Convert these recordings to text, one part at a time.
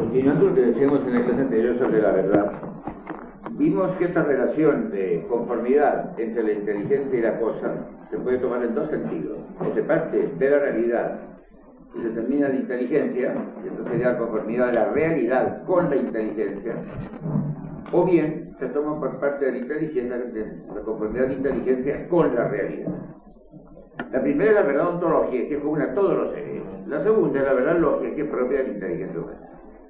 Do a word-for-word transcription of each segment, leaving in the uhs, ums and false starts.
Continuando lo que decíamos en la clase anterior sobre la verdad, vimos que esta relación de conformidad entre la inteligencia y la cosa se puede tomar en dos sentidos. O se parte de la realidad y se termina la inteligencia, y entonces sería la conformidad de la realidad con la inteligencia, o bien se toma por parte de la inteligencia, la conformidad de la inteligencia con la realidad. La primera es la verdad ontológica, que es común a todos los seres. La segunda es la verdad lógica, que es propia de la inteligencia humana.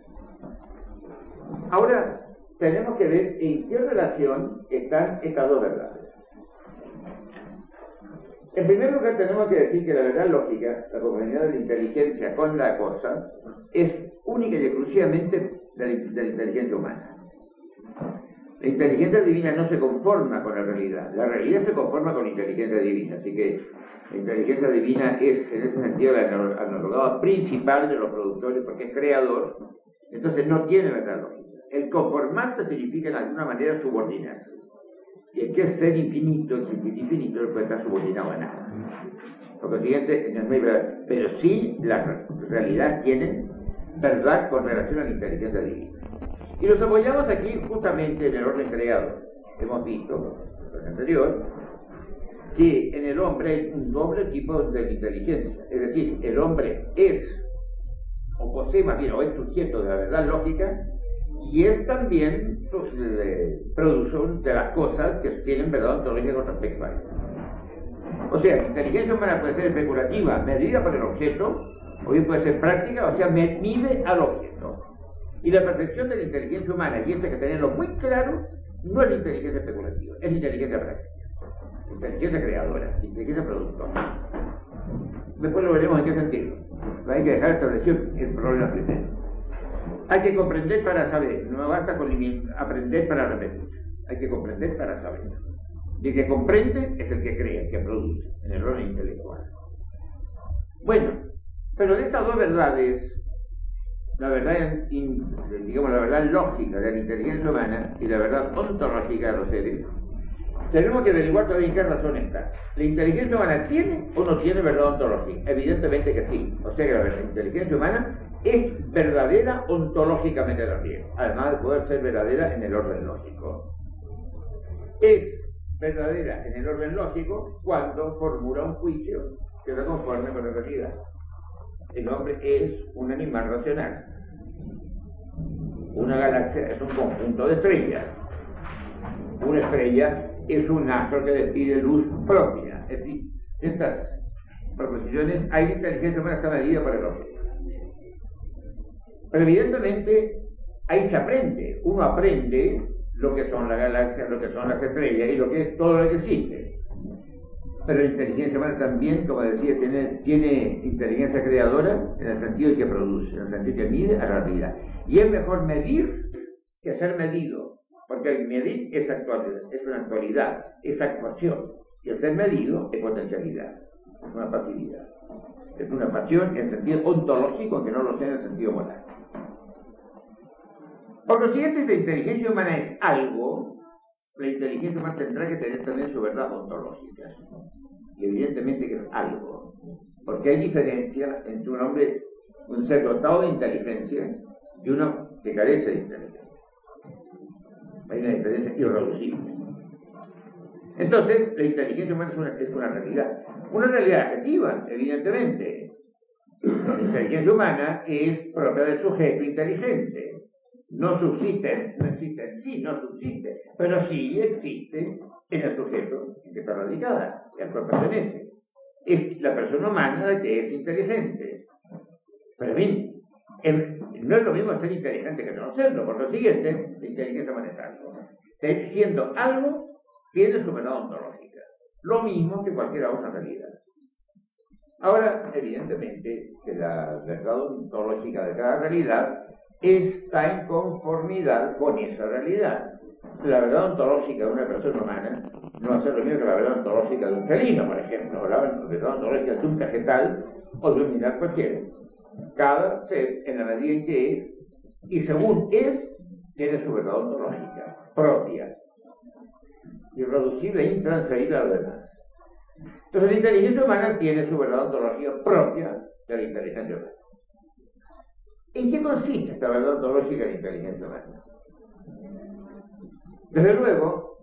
Ahora, tenemos que ver en qué relación están estas dos verdades. En primer lugar, tenemos que decir que la verdad lógica, la conformidad de la inteligencia con la cosa, es única y exclusivamente de la, de la inteligencia humana. La inteligencia divina no se conforma con la realidad, la realidad se conforma con la inteligencia divina, así que la inteligencia divina es, en ese sentido, la analogía principal de los productores, porque es creador, entonces no tiene verdad lógica. El conformarse significa, de alguna manera, subordinarse. Y el que es ser infinito, el ser infinito, no puede estar subordinado a nada. Por consiguiente, no hay verdad, pero sí la realidad tiene verdad con relación a la inteligencia divina. Y nos apoyamos aquí justamente en el orden creado. Hemos visto, en el anterior, que en el hombre hay un doble tipo de inteligencia. Es decir, el hombre es, o posee más bien, o es sujeto de la verdad lógica, y es también eh, productor de las cosas que tienen verdad ontológica con respecto a él. O sea, la inteligencia humana puede ser especulativa, medida por el objeto, o bien puede ser práctica, o sea, me mide al objeto. Y la perfección de la inteligencia humana, y esto hay que tenerlo muy claro, no es la inteligencia especulativa, es la inteligencia práctica, la inteligencia creadora, la inteligencia productora. Después lo veremos en qué sentido. Hay que dejar establecido el problema primero. Hay que comprender para saber, no basta con aprender para repetir, hay que comprender para saber. Y el que comprende es el que crea, el que produce, en el orden intelectual. Bueno, pero de estas dos verdades, la verdad, digamos, la verdad lógica de la inteligencia humana y la verdad ontológica de los seres, tenemos que averiguar todavía en qué razón está. ¿La inteligencia humana tiene o no tiene verdad ontológica? Evidentemente que sí. O sea que la inteligencia humana es verdadera ontológicamente también, además de poder ser verdadera en el orden lógico. Es verdadera en el orden lógico cuando formula un juicio que lo conforme con la realidad. El hombre es un animal racional. Una galaxia es un conjunto de estrellas. Una estrella es un astro que despide luz propia. Es decir, estas proposiciones, hay una inteligencia humana que está medida por el hombre. Pero evidentemente ahí se aprende. Uno aprende lo que son las galaxias, lo que son las estrellas y lo que es todo lo que existe. Pero la inteligencia humana también, como decía, tiene, tiene inteligencia creadora en el sentido de que produce, en el sentido de que mide a la realidad. Y es mejor medir que ser medido, porque el medir es actualidad, es una actualidad, es actuación. Y el ser medido es potencialidad, es una pasividad. Es una pasión en el sentido ontológico, aunque no lo sea en el sentido moral. Por lo siguiente, si la inteligencia humana es algo, la inteligencia humana tendrá que tener también su verdad ontológica. Y evidentemente que es algo. Porque hay diferencia entre un hombre, un ser dotado de inteligencia, y uno que carece de inteligencia. Hay una diferencia irreducible. Entonces, la inteligencia humana es una, es una realidad. Una realidad objetiva, evidentemente. La inteligencia humana es propia del sujeto inteligente. No subsiste, no existe en sí, no subsiste, pero sí existe en el sujeto en que está radicada, y al cual pertenece. Es la persona humana la que es inteligente. Pero bien, el, no es lo mismo ser inteligente que no serlo, por lo siguiente, la inteligencia humana es algo. Siendo algo, tiene su verdad ontológica. Lo mismo que cualquier otra realidad. Ahora, evidentemente, que la verdad ontológica de cada realidad está en conformidad con esa realidad. La verdad ontológica de una persona humana no va a ser lo mismo que la verdad ontológica de un felino, por ejemplo, o la verdad ontológica de un vegetal o de un mineral cualquiera. Cada ser, en la medida en que es, y según es, tiene su verdad ontológica propia, irreducible e intransferible a lo demás. Entonces la inteligencia humana tiene su verdad ontológica propia de la inteligencia humana. ¿En qué consiste esta verdad ontológica de la inteligencia humana? Desde luego,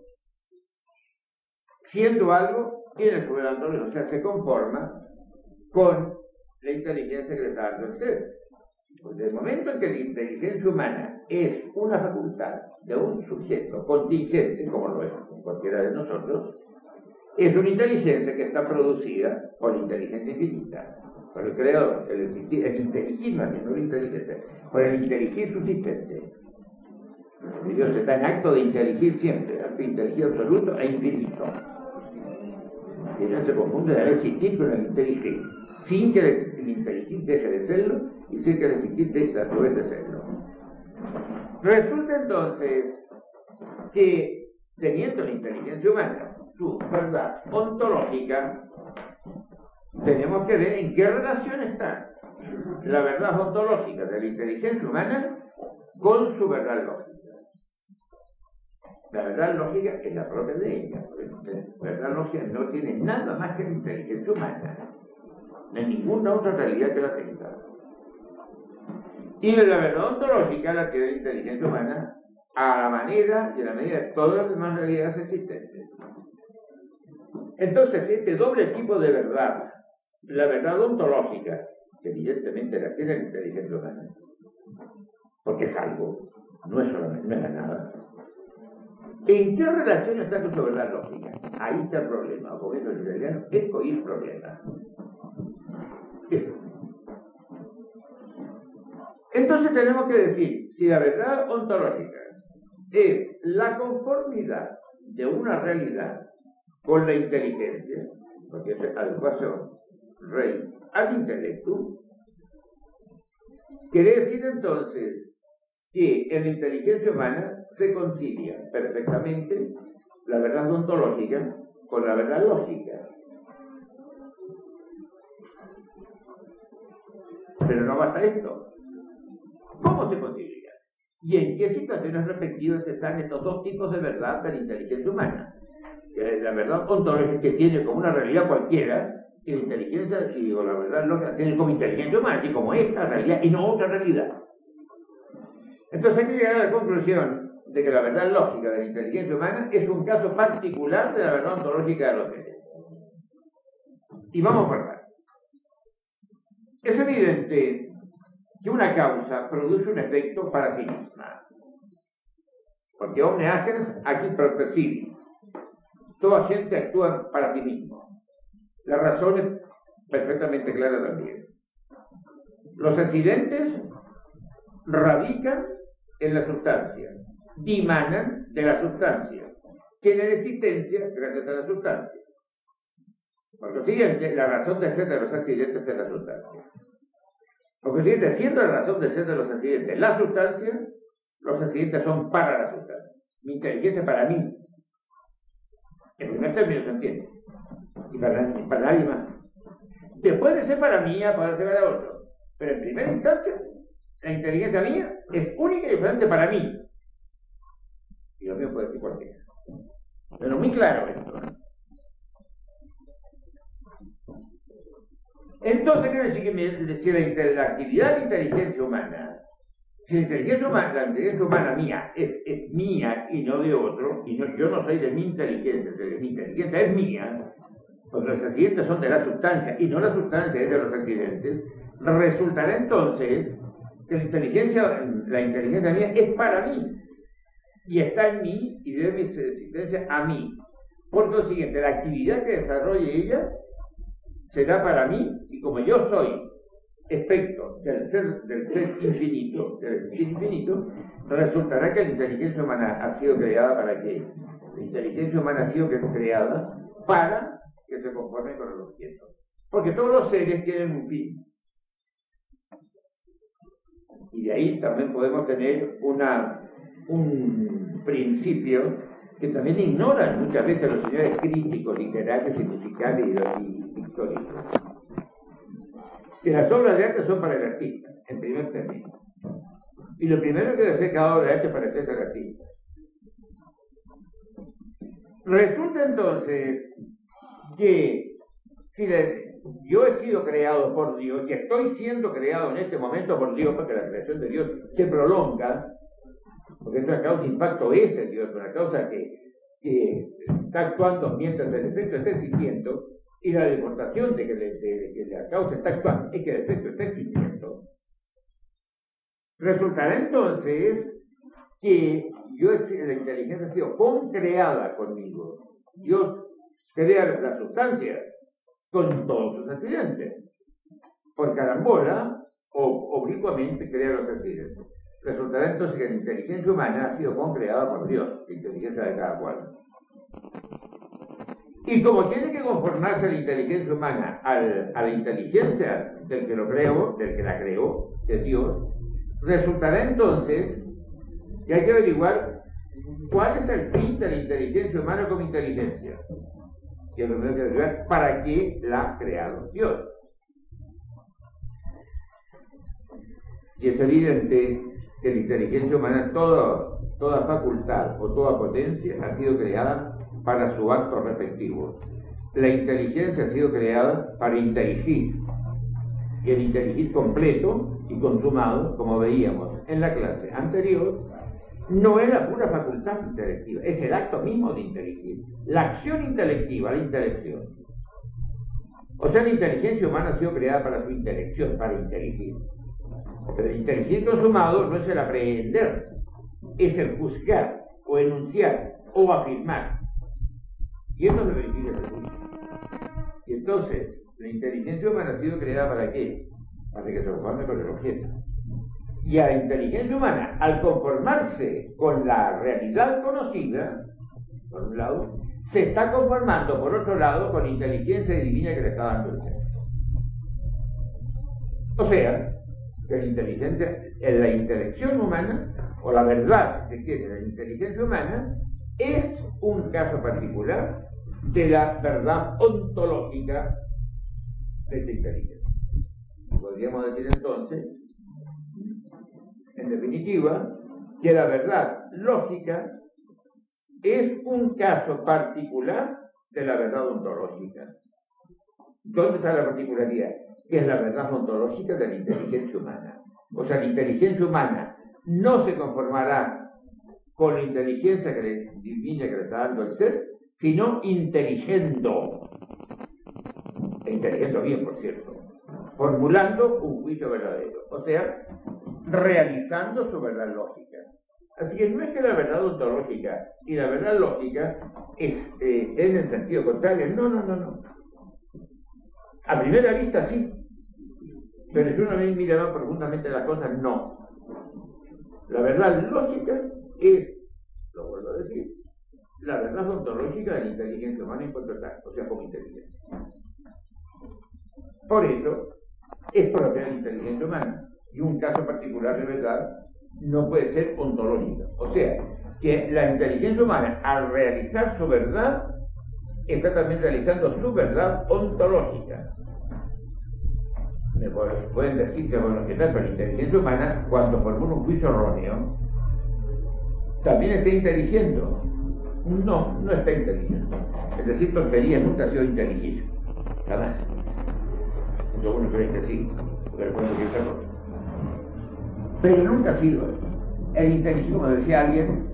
siendo algo, tiene su verdad ontológica, o sea, se conforma con la inteligencia que le está dando el ser. Pues desde el momento en que la inteligencia humana es una facultad de un sujeto contingente, como lo es cualquiera de nosotros, es una inteligencia que está producida por inteligencia infinita, por el creador, el, el inteligir, más bien, no la inteligencia, por el inteligir subsistente. Y Dios está en acto de inteligir siempre, acto de inteligir absoluto e infinito. Y no se confunde de haber existir con el inteligir, sin que el inteligir deje de serlo y sin que el existir deje a su vez de serlo. Resulta entonces que, teniendo la inteligencia humana su verdad ontológica, tenemos que ver en qué relación está la verdad ontológica de la inteligencia humana con su verdad lógica. La verdad lógica es la propia de ella. La verdad lógica no tiene nada más que la inteligencia humana, no hay ninguna otra realidad que la tenga. Y la verdad ontológica la tiene la inteligencia humana a la manera y a la medida de todas las demás realidades existentes. Entonces, este doble tipo de verdad, la verdad ontológica, que evidentemente la tiene la inteligencia humana, porque es algo, no es solamente, no es nada. ¿En qué relación está con su verdad lógica? Ahí está el problema, porque eso es italiano, es coger problema. Entonces tenemos que decir, si la verdad ontológica es la conformidad de una realidad con la inteligencia, porque es adecuación rey al intelecto, quiere decir entonces que en la inteligencia humana se concilia perfectamente la verdad ontológica con la verdad lógica. Pero no basta esto. ¿Cómo se concilia? ¿Y en qué situaciones respectivas están estos dos tipos de verdad de la inteligencia humana? La verdad ontológica que tiene como una realidad cualquiera, y la inteligencia, y digo, la verdad lógica tiene como inteligencia humana, así como esta realidad y no otra realidad. Entonces hay que llegar a la conclusión de que la verdad lógica de la inteligencia humana es un caso particular de la verdad ontológica de los seres. Y vamos por acá. Es evidente que una causa produce un efecto para sí misma. Porque omne agens aquí percibi. Toda gente actúa para sí mismo. La razón es perfectamente clara también. Los accidentes radican en la sustancia, dimanan de la sustancia, tienen existencia gracias a la sustancia. Por lo siguiente, la razón de ser de los accidentes es la sustancia. Por lo siguiente, siendo la razón de ser de los accidentes la sustancia, los accidentes son para la sustancia. Mi inteligencia para mí. En primer término se entiende. Y para, y para nadie más. Después de ser para mí, puede ser para otro. Pero en primera instancia, la inteligencia mía es única y diferente para mí. Y lo mío puede decir cualquiera. Pero muy claro esto, ¿no? Entonces, ¿qué decir que me, si la, la actividad de la inteligencia humana, si la inteligencia humana, la inteligencia humana mía es, es mía y no de otro, y no, yo no soy de mi inteligencia, de mi inteligencia es mía, porque los accidentes son de la sustancia y no la sustancia es de los accidentes, resultará entonces que la inteligencia, la inteligencia mía es para mí, y está en mí y debe mi existencia a mí. Por lo siguiente, la actividad que desarrolle ella será para mí, y como yo soy efecto del ser, del ser infinito, del ser infinito, resultará que la inteligencia humana ha sido creada para qué? La inteligencia humana ha sido creada para que se conforme con los objetos. Porque todos los seres tienen un fin. Y de ahí también podemos tener una, un principio que también ignoran muchas veces los señores críticos, literarios, musicales y históricos. Que las obras de arte son para el artista, en primer término. Y lo primero que debe hacer cada obra de arte para ser el artista. Resulta entonces que si la, yo he sido creado por Dios y estoy siendo creado en este momento por Dios, porque la creación de Dios se prolonga, porque es una causa impacto ese Dios, una causa que, que está actuando mientras el efecto está existiendo, y la demostración de que, de, de que la causa está actuando es que el efecto está existiendo. Resultará entonces que yo, la inteligencia ha sido concreada conmigo. Dios crea la sustancia con todos sus accidentes. Por carambola o oblicuamente crea los accidentes. Resultará entonces que la inteligencia humana ha sido concreada por Dios, la inteligencia de cada cual. Y como tiene que conformarse la inteligencia humana al, a la inteligencia del que lo creó, del que la creó, de Dios, resultará entonces que hay que averiguar cuál es el fin de la inteligencia humana como inteligencia. Y es lo primero que hay que averiguar, ¿para qué la ha creado Dios? Y es evidente que la inteligencia humana, toda, toda facultad o toda potencia, ha sido creada para su acto respectivo. La inteligencia ha sido creada para inteligir, y el inteligir completo y consumado, como veíamos en la clase anterior, no es la pura facultad intelectiva, es el acto mismo de inteligir, la acción intelectiva, la intelección. O sea, la inteligencia humana ha sido creada para su intelección, para inteligir. Pero el inteligir consumado no es el aprehender, es el juzgar, o enunciar, o afirmar. Y eso es lo que verifica el juicio. Y entonces, la inteligencia humana ha sido creada ¿para qué? Para que se conforme con el objeto. Y a la inteligencia humana, al conformarse con la realidad conocida, por un lado, se está conformando, por otro lado, con la inteligencia divina que le está dando el ser. O sea, que la inteligencia, la intelección humana, o la verdad que tiene la inteligencia humana, es un caso particular de la verdad ontológica de esta inteligencia. Podríamos decir entonces, en definitiva, que la verdad lógica es un caso particular de la verdad ontológica. ¿Dónde está la particularidad? Que es la verdad ontológica de la inteligencia humana. O sea, la inteligencia humana no se conformará con la inteligencia que le, divina que le está dando el ser, sino inteligiendo, e inteligiendo bien, por cierto, formulando un juicio verdadero, o sea, realizando su verdad lógica. Así que no es que la verdad ontológica y la verdad lógica es, eh, en el sentido contrario, no, no, no, no. A primera vista sí, pero si uno mira más profundamente las cosas, no. La verdad lógica es, lo vuelvo a decir, la verdad ontológica de la inteligencia humana en cuanto tal, o sea, como inteligencia. Por eso, es propia de la inteligencia humana, y un caso particular de verdad no puede ser ontológica. O sea, que la inteligencia humana, al realizar su verdad, está también realizando su verdad ontológica. Me pueden decir que, bueno, que tanto la inteligencia humana, cuando formula un juicio erróneo, también está inteligiendo. No, no está inteligiendo. Es decir, tontería nunca ha sido inteligir. Jamás. Entonces uno cree que sí, porque recuerdo que es error. Pero nunca ha sido. El inteligente, como decía alguien,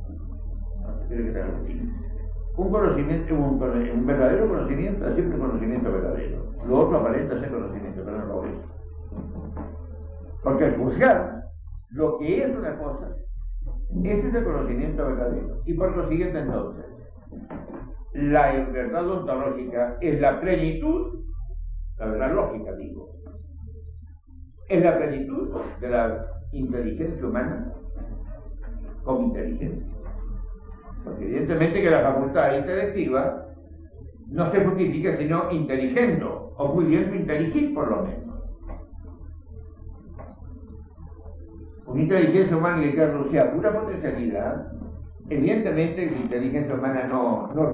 un conocimiento, un, un verdadero conocimiento es siempre un conocimiento verdadero. Lo otro aparenta ser conocimiento, pero no lo es. Porque al juzgar lo que es una cosa, ese es el conocimiento verdadero. Y por lo siguiente entonces, la verdad ontológica es la plenitud, la verdad lógica digo, es la plenitud de la inteligencia humana como inteligencia. Porque evidentemente que la facultad intelectiva no se justifica sino inteligiendo, o pudiendo inteligir por lo menos. Una inteligencia humana que reducida a pura potencialidad, evidentemente la inteligencia humana no... no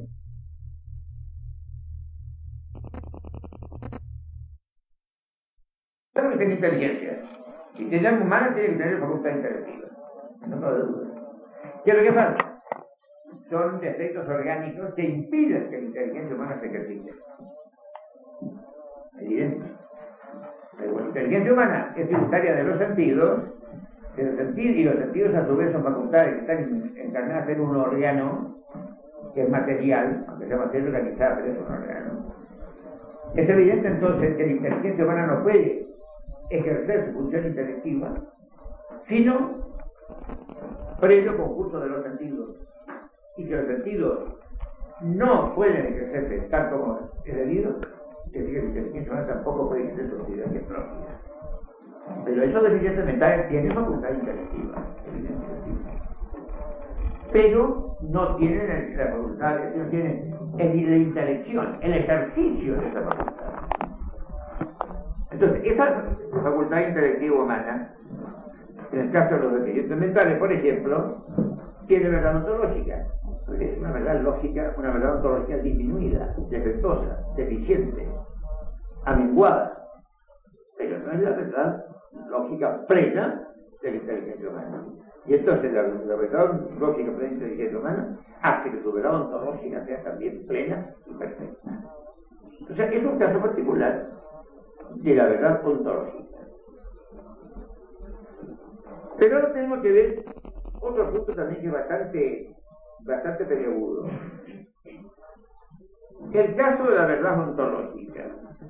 Pero que tiene inteligencia. Si tiene humana tiene que tener facultad intelectiva. No cabe duda. ¿Qué es lo que falta? Son defectos orgánicos que impiden que la inteligencia humana se ejercite. evidente. Pero la inteligencia humana es tributaria de los sentidos, de los sentidos, y los sentidos a su vez son facultades que están encarnadas en un órgano que es material, aunque sea material organizado, pero es un órgano. Es evidente entonces que la inteligencia humana no puede ejercer su función intelectiva, sino previo concurso de los sentidos, y que los sentidos no pueden ejercerse tal como es debido, que decir que la inteligencia humana tampoco puede ejercer su actividad propia. Pero esos deficientes mentales tienen facultad intelectiva, evidentemente. Pero no tienen la facultad, no tienen el, la intelección, el ejercicio de esa facultad. Entonces, esa facultad intelectiva humana, en el caso de los deficientes mentales, por ejemplo, tiene verdad ontológica, porque es una verdad lógica, una verdad ontológica disminuida, defectuosa, deficiente, amenguada, pero no es la verdad lógica plena de la inteligencia humana. Y entonces la, la verdad lógica plena de la inteligencia humana hace que su verdad ontológica sea también plena y perfecta. O sea, es un caso particular de la verdad ontológica. Pero ahora tenemos que ver otro punto también que es bastante, bastante peliagudo. El caso de la verdad ontológica.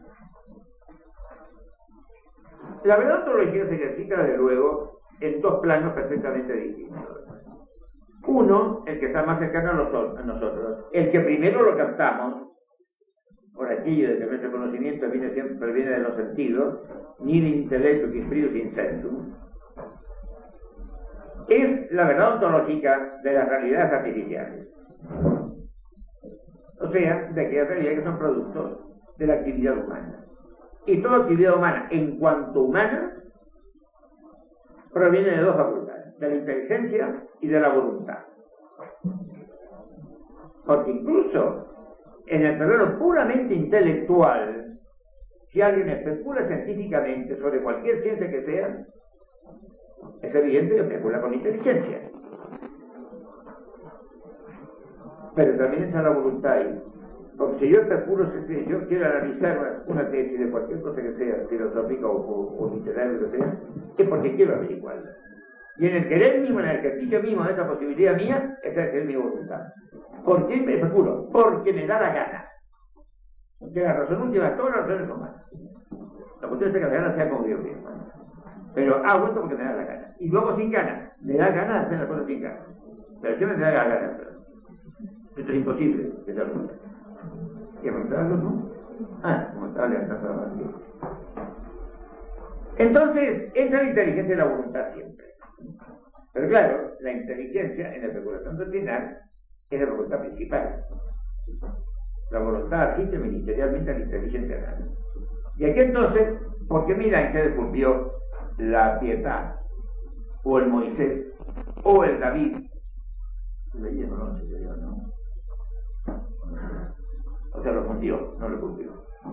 La verdad ontológica se ejercita, desde luego, en dos planos perfectamente distintos. Uno, el que está más cercano a nosotros, el que primero lo captamos, por aquello de que nuestro conocimiento viene siempre viene de los sentidos, ni de intelecto que spiritus in sentum, es la verdad ontológica de las realidades artificiales. O sea, de aquellas realidades que son productos de la actividad humana. Y toda actividad humana, en cuanto humana, proviene de dos facultades, de la inteligencia y de la voluntad. Porque incluso en el terreno puramente intelectual, si alguien especula científicamente sobre cualquier ciencia que sea, es evidente que especula con inteligencia. Pero también está la voluntad ahí. Porque si yo especulo, si yo quiero analizar una tesis de cualquier cosa que sea, filosófica o, o, o literaria, lo que sea, es porque quiero averiguarla. Y en el querer mismo, en el ejercicio mismo de esa posibilidad mía, esa es mi voluntad. ¿Por qué me especulo? Porque me da la gana. Porque la razón última, todas las razones son malas. La cuestión es que la gana sea como Dios mismo. Pero hago esto porque me da la gana. Y luego sin ganas, me da ganas de hacer las cosas sin ganas. Pero ¿qué me da la gana? Esto es imposible que sea lo ¿Y preguntarlo, no? Ah, como estaba levantando la mano. Entonces, entra la inteligencia y la voluntad siempre. Pero claro, la inteligencia en la especulación doctrinal es la voluntad principal. La voluntad asiste ministerialmente a la inteligencia real. Y aquí entonces, ¿por qué mira en qué descubrió la piedad, o el Moisés, o el David? Leí, no, no, no, no. O sea, lo fundió, no lo cumplió.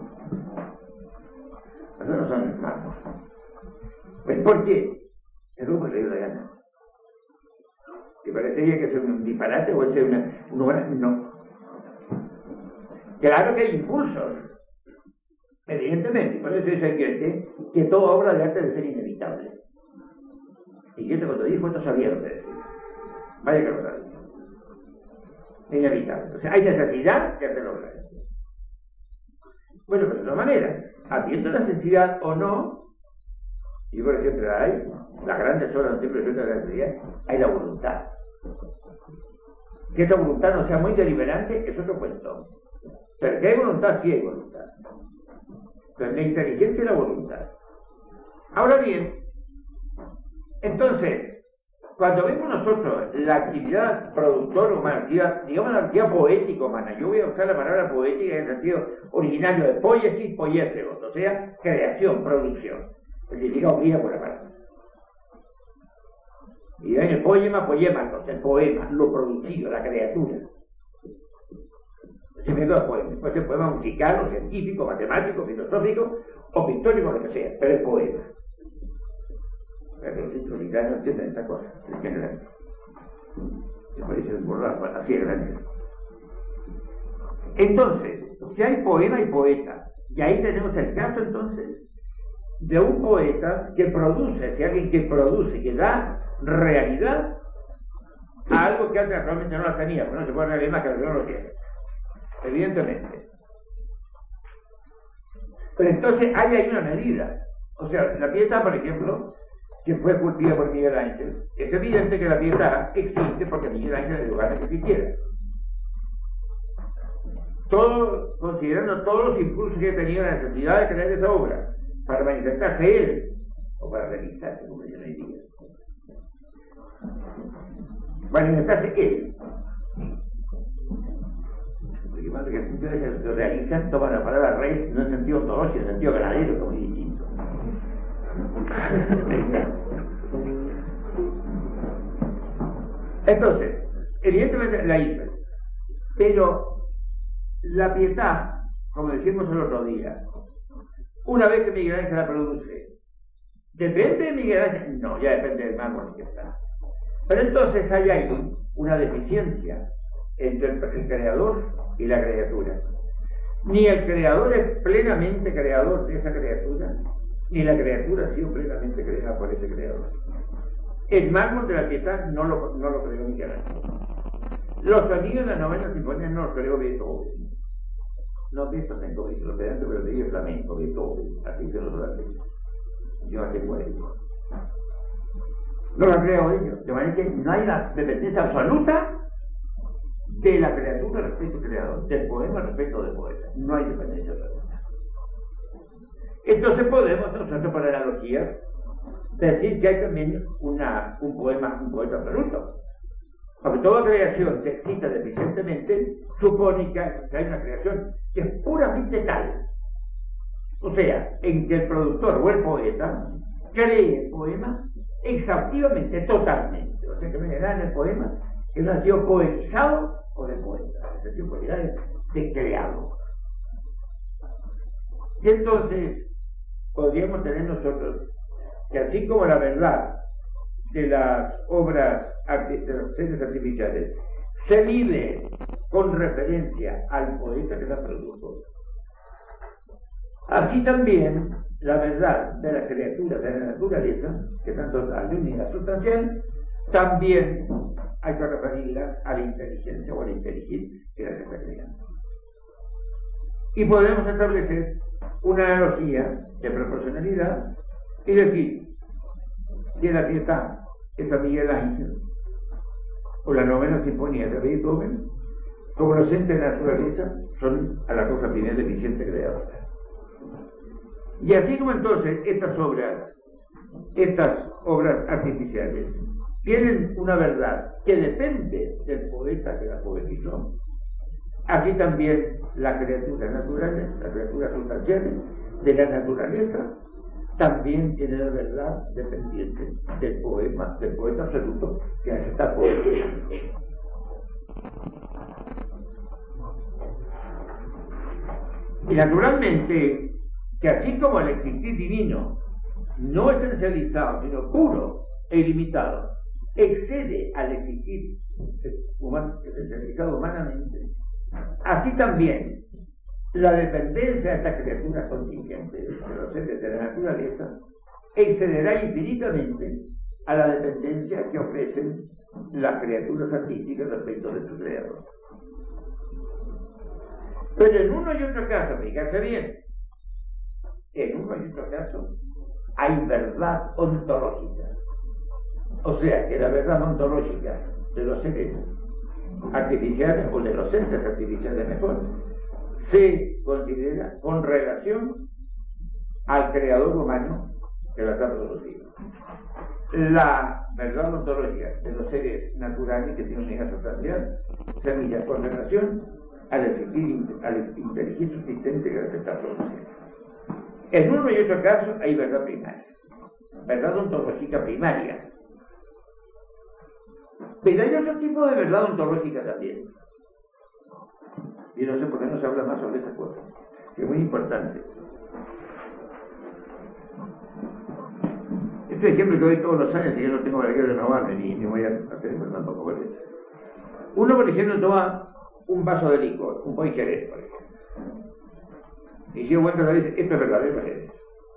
Eso no son hermanos. Pues ¿por qué? El grupo le dio la gana. ¿Te parecería que es un disparate o es una, una... No. Claro que hay impulsos. Evidentemente. Por eso es evidente que toda obra de arte debe ser inevitable. Y Goethe cuando dijo esto sabía lo que decir. Vaya que lo sabe. Inevitable. O sea, hay necesidad de hacerlo obra. Bueno, pero de otra manera, habiendo la necesidad o no, y por ejemplo hay, las grandes obras no siempre resultan de la necesidad, hay la voluntad. Que esta voluntad no sea muy deliberante es otro cuento. Pero que hay voluntad, sí hay voluntad. Entonces, la inteligencia y la voluntad. Ahora bien, entonces, cuando vemos nosotros la actividad productora humana, actividad, digamos la actividad poética humana, yo voy a usar la palabra poética en el sentido originario de poiesis, poiesegos, o sea, creación, producción. El significado guía por la palabra. Y en el poema, poema, o sea, el poema, lo producido, la criatura. Se me da poema. Puede ser poema musical, o científico, matemático, filosófico, o pictórico, lo que sea, pero es poema. Pero los historianos no entienden esta cosa, en general. Se parece borrar, así es grande. Entonces, si hay poema y poeta, Y ahí tenemos el caso entonces de un poeta que produce, si alguien que produce, que da realidad a algo que antes actualmente no la tenía, porque no se puede realizar más que lo que no lo tiene, evidentemente. Pero entonces hay ahí una medida. O sea, la Pietà, por ejemplo, que fue cultivada por Miguel Ángel, es evidente que la Pietà existe porque Miguel Ángel es el lugar que existiera. Todo, considerando todos los impulsos que tenía la necesidad de crear esa obra, para manifestarse él, o para realizarse, como yo le diría. Manifestarse él. Porque más que el sentido de que lo realizan, toma la palabra rey no en sentido ontológico, en sentido ganadero, como es distinto. Entonces, evidentemente la hizo, pero la Pietà, como decimos el otro día, una vez que Miguel Ángel la produce, ¿depende de Miguel Ángel? No, ya depende del mármol que está. Pero entonces hay ahí una deficiencia entre el creador y la criatura. Ni el creador es plenamente creador de esa criatura, ni la criatura ha sido plenamente creada por ese creador. El mármol de la Pietà no lo, no lo creó Miguel Ángel. Los sonidos de la novena sinfonía no los creó Beethoven. No, Beethoven tengo visto los pedazos, pero de el flamenco, Beethoven, así se los hace. Yo no tengo eso. No lo creo ellos. De manera que no hay la dependencia absoluta de la criatura respecto al creador, del poema respecto del poeta. No hay dependencia absoluta. Entonces podemos, nosotros por analogía, decir que hay también una, un poema, un poeta absoluto. Porque toda creación que exista deficientemente supone que hay una creación que es puramente tal. O sea, en que el productor o el poeta cree el poema exhaustivamente, totalmente. O sea, que me dan el poema que no ha sido poetizado por el poeta. Es decir, cualidades de creado. Y entonces podríamos tener nosotros que así como la verdad de las obras de los seres artificiales se mide con referencia al poeta que la produjo, así también la verdad de las criaturas de la naturaleza, que tanto da de unidad sustancial, también hay que referirla a la inteligencia o a la inteligencia que las está creando. Y podemos establecer una analogía de proporcionalidad y decir que la Pietà es a Miguel Ángel o la novena sinfonía de Beethoven, como los entes de la naturaleza son a la cosa final deficiente creadora. Y así como entonces estas obras, estas obras artificiales tienen una verdad que depende del poeta que la poetizó, así también las criaturas naturales, las criaturas sustanciales de la naturaleza, también tiene la verdad dependiente del poema, del poeta absoluto que se está poetizando. Y naturalmente que así como el existir divino no esencializado, sino puro e ilimitado, excede al existir humano, esencializado humanamente, así también la dependencia de estas criaturas contingentes de los seres de la naturaleza excederá infinitamente a la dependencia que ofrecen las criaturas artísticas respecto de su creador. Pero en uno y otro caso, fíjate bien, en uno y otro caso hay verdad ontológica. O sea que la verdad ontológica de los seres artificiales, o de los entes artificiales mejor, se considera con relación al creador humano que las ha producido. La verdad ontológica de los seres naturales que tienen unidad sustancial se mira con relación al existir, a la inteligencia existente que las está produciendo. En uno y otro caso hay verdad primaria, verdad ontológica primaria. Pero hay otro tipo de verdad ontológica también. Y no sé por qué no se habla más sobre esa cosa, que es muy importante. Este ejemplo que doy todos los años y yo no tengo la idea de renovarme, ni, ni voy a hacer eso tampoco por eso. Uno, por ejemplo, toma un vaso de licor, un poiquerés, por ejemplo. Y si yo vuelvo a decir, esto es verdadero Jerez.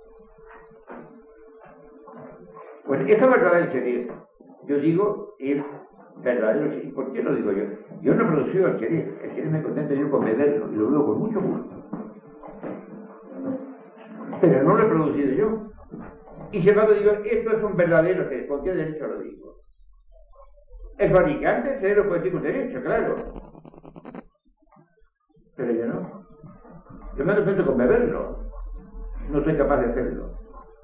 Bueno, esa verdadera Jerez, yo digo, es verdadero Jerez. ¿Por qué lo digo yo? Yo no he producido el Jerez. El Jerez me contento yo con beberlo y lo veo con mucho gusto. Pero no lo he producido yo. Y si cuando digo, esto es un verdadero Jerez, ¿con qué derecho lo digo? El fabricante se lo puede decir con derecho, claro. Pero yo no. Yo me contento con beberlo. No soy capaz de hacerlo.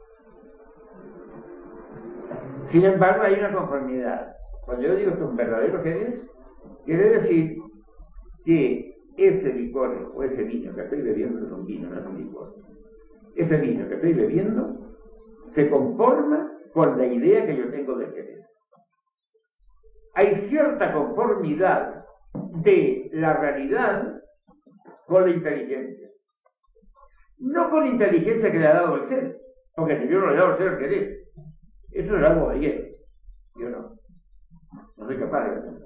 Sin embargo, hay una conformidad. Cuando yo digo que es un verdadero Jerez, quiere decir que ese licor o ese vino que estoy bebiendo es un vino, no es un licor. Ese vino que estoy bebiendo se conforma con la idea que yo tengo de Jerez. Hay cierta conformidad de la realidad con la inteligencia. No con la inteligencia que le ha dado el ser, porque si yo no le he dado el ser al Jerez, eso es algo de ayer. Yo no. No soy capaz de hacerlo.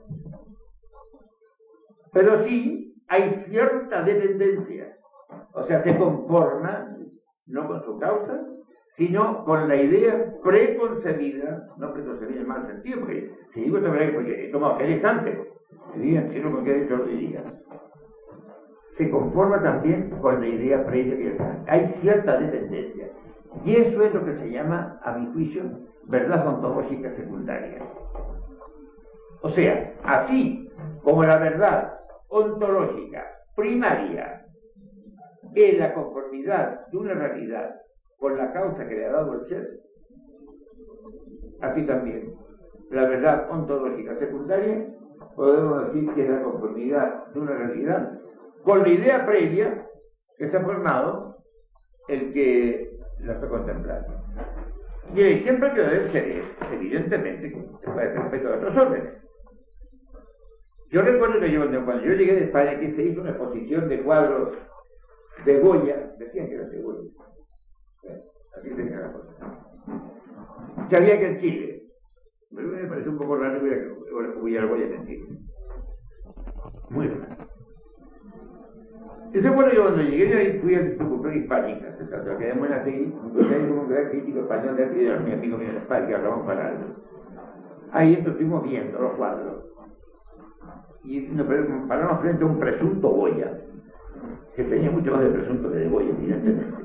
Pero sí hay cierta dependencia. O sea, se conforma no con su causa, sino con la idea preconcebida, no preconcebida en mal sentido, porque si digo esta verdad, porque he tomado Jerez antes, me digan, si no, con qué derecho lo diría. Se conforma también con la idea previa que yo tengo. Hay cierta dependencia. Y eso es lo que se llama, a mi juicio, verdad ontológica secundaria. O sea, así como la verdad ontológica primaria es la conformidad de una realidad con la causa que le ha dado el ser, así también la verdad ontológica secundaria podemos decir que es la conformidad de una realidad con la idea previa que se ha formado el que la está contemplando. Y el ejemplo que debe ser es, evidentemente, que puede ser respecto a otros órdenes. Yo recuerdo que yo, cuando yo llegué de España, aquí se hizo una exposición de cuadros de Goya, decían que era de Goya. Bueno, aquí tenía la cosa. Que había que en Chile. Me pareció un poco raro que hubiera Goya en Chile. Muy raro. Entonces, bueno, yo cuando llegué ahí fui a la cultura hispánica, se trató que en así, entonces hay un gran crítico español de aquí, de mi amigo mío en España, que hablamos para algo. Ahí estuvimos viendo los cuadros. Y nos paramos frente a un presunto Goya, que tenía mucho más de presunto que de Goya, evidentemente.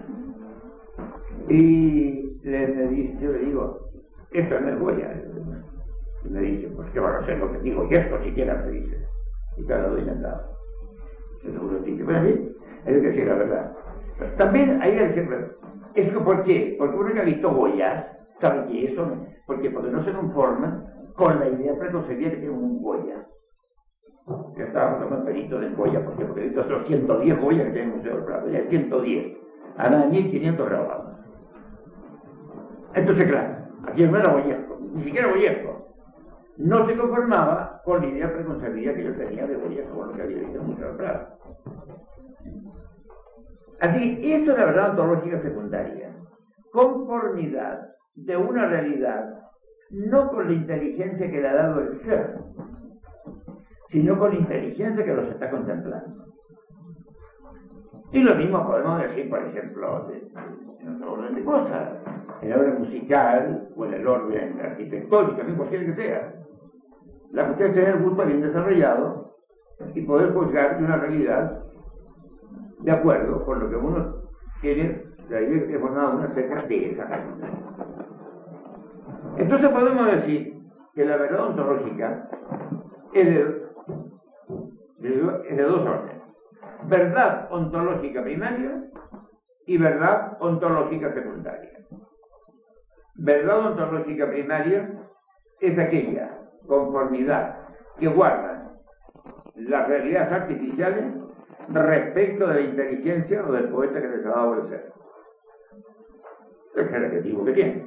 Y le, me dice, yo le digo, esto no es Goya. Y me dice, pues qué van a hacer lo que digo, y esto siquiera me dice. Y cada doy encantado. Seguro que para mí es decir la verdad. Pero también hay que decir, es que ¿por qué? Porque uno que ha visto Goya sabe que eso no. ¿Por qué? Porque no se conforma con la idea preconcebida que tiene un Goya. Que estábamos hablando en perito del Goya, porque porque he visto esos ciento diez Goya que tiene el Museo del Prado, ya ciento diez, a nada de mil quinientos grabados. Entonces, claro, aquí no era Goyesco, ni siquiera Goyesco. No se conformaba con la idea preconcebida que yo tenía de Goyesco, con lo que había visto en el Museo del Prado. Así que esto es la verdad ontológica secundaria. Conformidad de una realidad, no con la inteligencia que le ha dado el ser, sino con la inteligencia que los está contemplando. Y lo mismo podemos decir, por ejemplo, de, de, en otro orden de cosas, en el orden musical o en el orden arquitectónico, no cualquiera que sea. La cuestión es tener el gusto bien desarrollado y poder juzgar de una realidad de acuerdo con lo que uno tiene, la idea que ha formado una acerca de esa realidad. Entonces podemos decir que la verdad ontológica es de, de, es de dos órdenes. Verdad ontológica primaria y verdad ontológica secundaria. Verdad ontológica primaria es aquella conformidad que guarda las realidades artificiales respecto de la inteligencia o del poeta que les ha dado el ser. Es el adjetivo que tiene.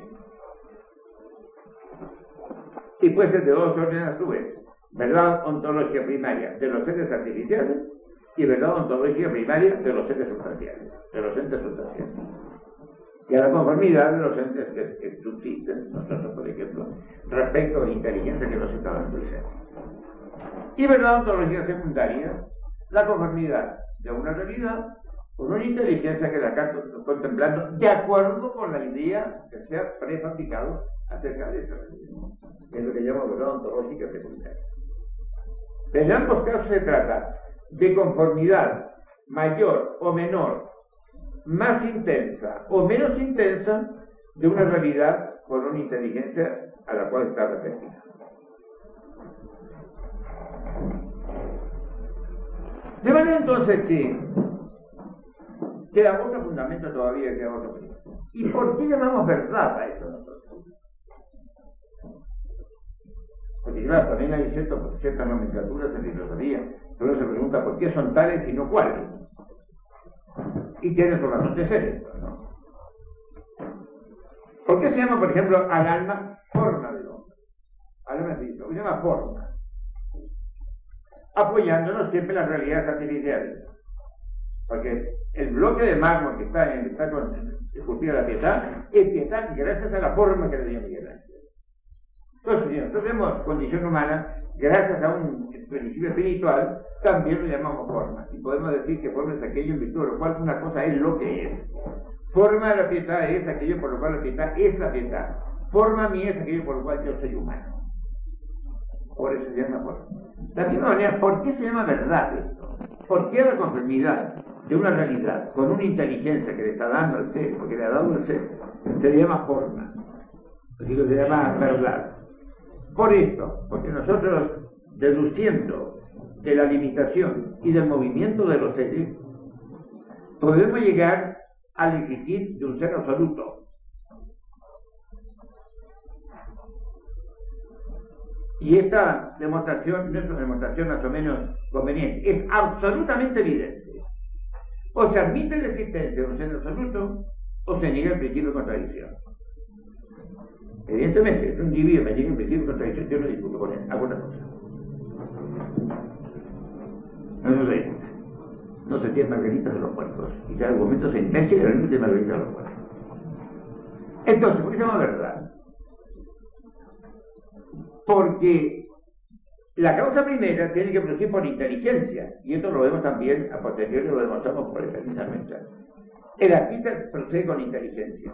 Y puede ser de dos órdenes a su vez. Verdad ontológica primaria de los seres artificiales y verdad ontológica primaria de los entes sustanciales, de los entes sustanciales. Y a la conformidad de los entes que, que subsisten, nosotros por ejemplo, respecto a la inteligencia que nos está dando el ser. Y verdad ontológica secundaria, la conformidad de una realidad con una inteligencia que la está contemplando de acuerdo con la idea que se ha prefabricado acerca de esa religión. Es lo que llamo verdad ontológica secundaria. En ambos casos se trata de conformidad mayor o menor, más intensa o menos intensa de una realidad con una inteligencia a la cual está referida. De manera entonces que queda otro fundamento todavía, queda otro principio. ¿Y por qué llamamos verdad a eso nosotros? Porque claro, también hay cierto, ciertas nomenclaturas en filosofía, pero se pregunta por qué son tales y no cuáles. Y tiene su razón de ser esto, ¿no? ¿Por qué se llama, por ejemplo, al alma forma del hombre? Alma es esto, se llama forma, apoyándonos siempre en las realidades artificiales. Porque el bloque de mármol que está en está con esculpida la piedad es piedad gracias a la forma que le dio Miguel Ángel. Entonces, si nosotros vemos condición humana, gracias a un principio espiritual, también lo llamamos forma. Y podemos decir que forma es aquello en virtud de lo cual una cosa es lo que es. Forma de la piedad es aquello por lo cual la piedad es la piedad. Forma mía es aquello por lo cual yo soy humano. Por eso se llama forma. De la misma manera, ¿por qué se llama verdad esto? ¿Por qué la conformidad de una realidad con una inteligencia que le está dando al ser, porque le ha dado al ser, se le llama forma? Así que se llama verdad. Por esto, porque nosotros, deduciendo de la limitación y del movimiento de los seres, podemos llegar al existir de un ser absoluto. Y esta demostración no es una demostración más o menos conveniente, es absolutamente evidente. O se admite la existencia de un ser absoluto, o se niega el principio de contradicción. Evidentemente, es un individuo me llega en principio de contradicción, yo no discuto con él, hago una cosa. No se no se tiene margaritas de los puertos, y cada momento se inventa el límite de margaritas de los puertos. Entonces, ¿por qué se llama verdad? Porque la causa primera tiene que producir por inteligencia, y esto lo vemos también a posteriori, lo demostramos por experiencia nuestra. El artista procede con inteligencia.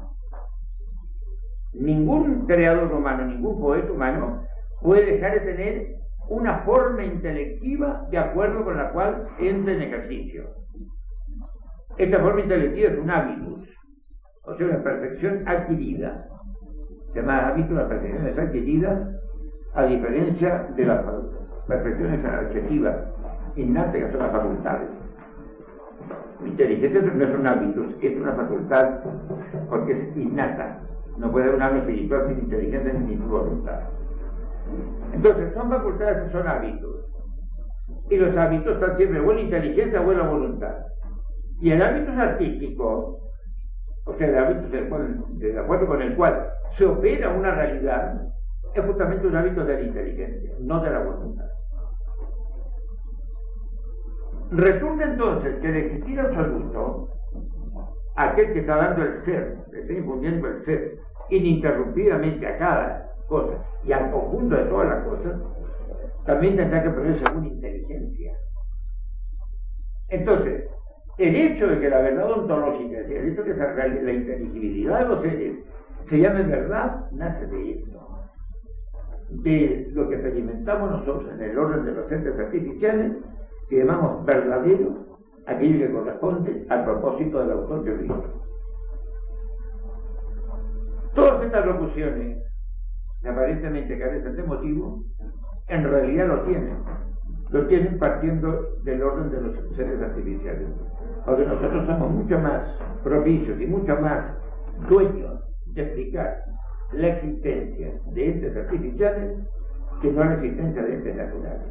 Ningún creador humano, ningún poeta humano puede dejar de tener una forma intelectiva de acuerdo con la cual entra en ejercicio. Esta forma intelectiva es un hábitus, o sea, una perfección adquirida. Se llama hábitus, la perfección es adquirida, a diferencia de las perfecciones adjetivas innatas que son las facultades. La inteligencia no es un hábitus, es una facultad porque es innata. No puede haber un alma espiritual sin inteligencia ni sin voluntad. Entonces, son facultades que son hábitos. Y los hábitos están siempre buena inteligencia, buena voluntad. Y el hábito artístico, o sea, el hábito de acuerdo con el cual se opera una realidad, es justamente un hábito de la inteligencia, no de la voluntad. Resulta entonces que el existir absoluto, aquel que está dando el ser, que está infundiendo el ser ininterrumpidamente a cada cosa y al conjunto de todas las cosas, también tendrá que ponerse una inteligencia. Entonces, el hecho de que la verdad ontológica, el hecho de que la inteligibilidad de los seres se llame verdad, nace de esto, de lo que experimentamos nosotros en el orden de los entes artificiales, que llamamos verdadero aquello que corresponde al propósito del autor que dijo. Todas estas locuciones, que aparentemente carecen de motivo, en realidad lo tienen. Lo tienen partiendo del orden de los seres artificiales. Porque nosotros somos mucho más propicios y mucho más dueños de explicar la existencia de entes artificiales que no la existencia de entes naturales.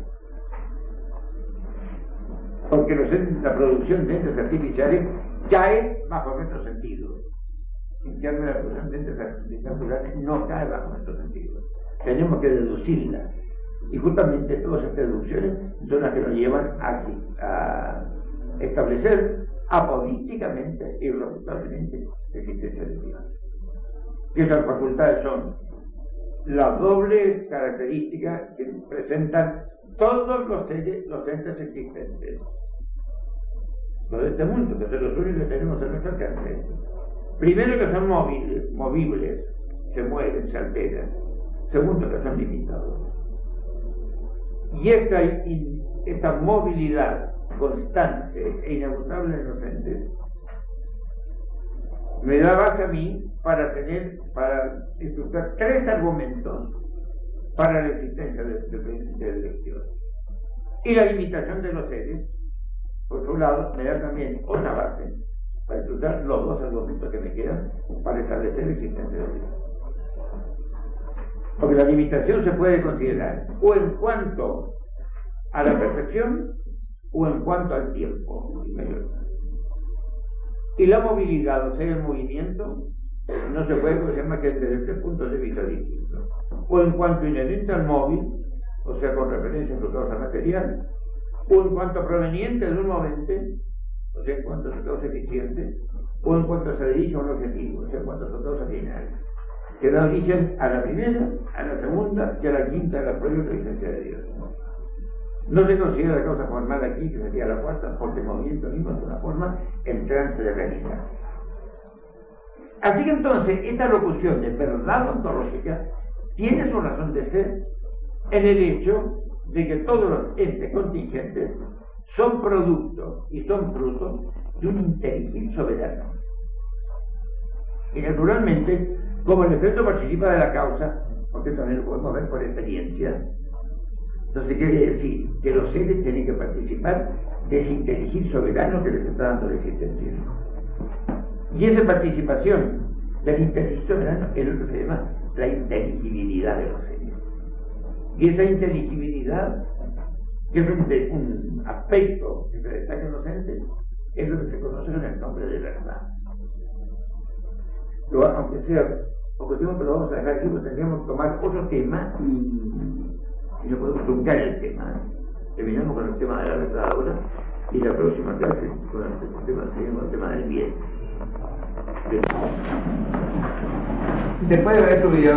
Porque los entes, la producción de entes artificiales cae bajo nuestro sentido. En cambio, la producción de entes naturales no cae bajo nuestro sentido. Tenemos que deducirla. Y justamente todas estas deducciones son las que nos llevan a, a establecer apodísticamente e irrefutablemente la existencia de Dios. Que esas facultades son las dobles características que presentan todos los, seres, los entes existentes. los de este mundo, que son los únicos que tenemos a nuestro alcance. Primero, que son móviles, movibles, se mueven, se alteran. Segundo, que son limitados. Y esta, esta movilidad constante e inagotable de los entes me da base a mí para tener, para estructurar tres argumentos para la existencia del principio de elección. Y la limitación de los seres, por otro lado, me da también otra base para estructurar los dos argumentos que me quedan para establecer la existencia de Dios. Porque la limitación se puede considerar o en cuanto a la perfección o en cuanto al tiempo. Y la movilidad, o sea, el movimiento, no se puede porque se llama que desde tres puntos de vista distintos. O en cuanto inherente al móvil, o sea, con referencia a su causa material, o en cuanto proveniente de un movente, o sea, en cuanto a su causa eficiente, o en cuanto se dirige a un objetivo, o sea, en cuanto a su causa final, que da origen a la primera, a la segunda y a la quinta de la propia presencia de Dios. No se considera la causa formal aquí, que sería la cuarta, porque el movimiento mismo es una forma en trance de realizar. Así que entonces, esta locución de verdad ontológica tiene su razón de ser en el hecho de que todos los entes contingentes son producto y son fruto de un inteligente soberano. Y naturalmente, como el efecto participa de la causa, porque también lo podemos ver por experiencia, entonces quiere decir que los seres tienen que participar de ese inteligente soberano que les está dando la existencia. Y esa participación del inteligente soberano es lo que se llama la inteligibilidad de los seres. Y esa inteligibilidad, que es un, un aspecto que se destaca en los entes, es lo que se conoce con el nombre de verdad. Lo, aunque sea, porque tengo que lo vamos a dejar aquí, pues tendríamos que tomar otro tema y no podemos truncar el tema. Terminamos con el tema de la verdad ahora y la próxima clase con el tema, seguimos el tema del bien. Después de ver tu video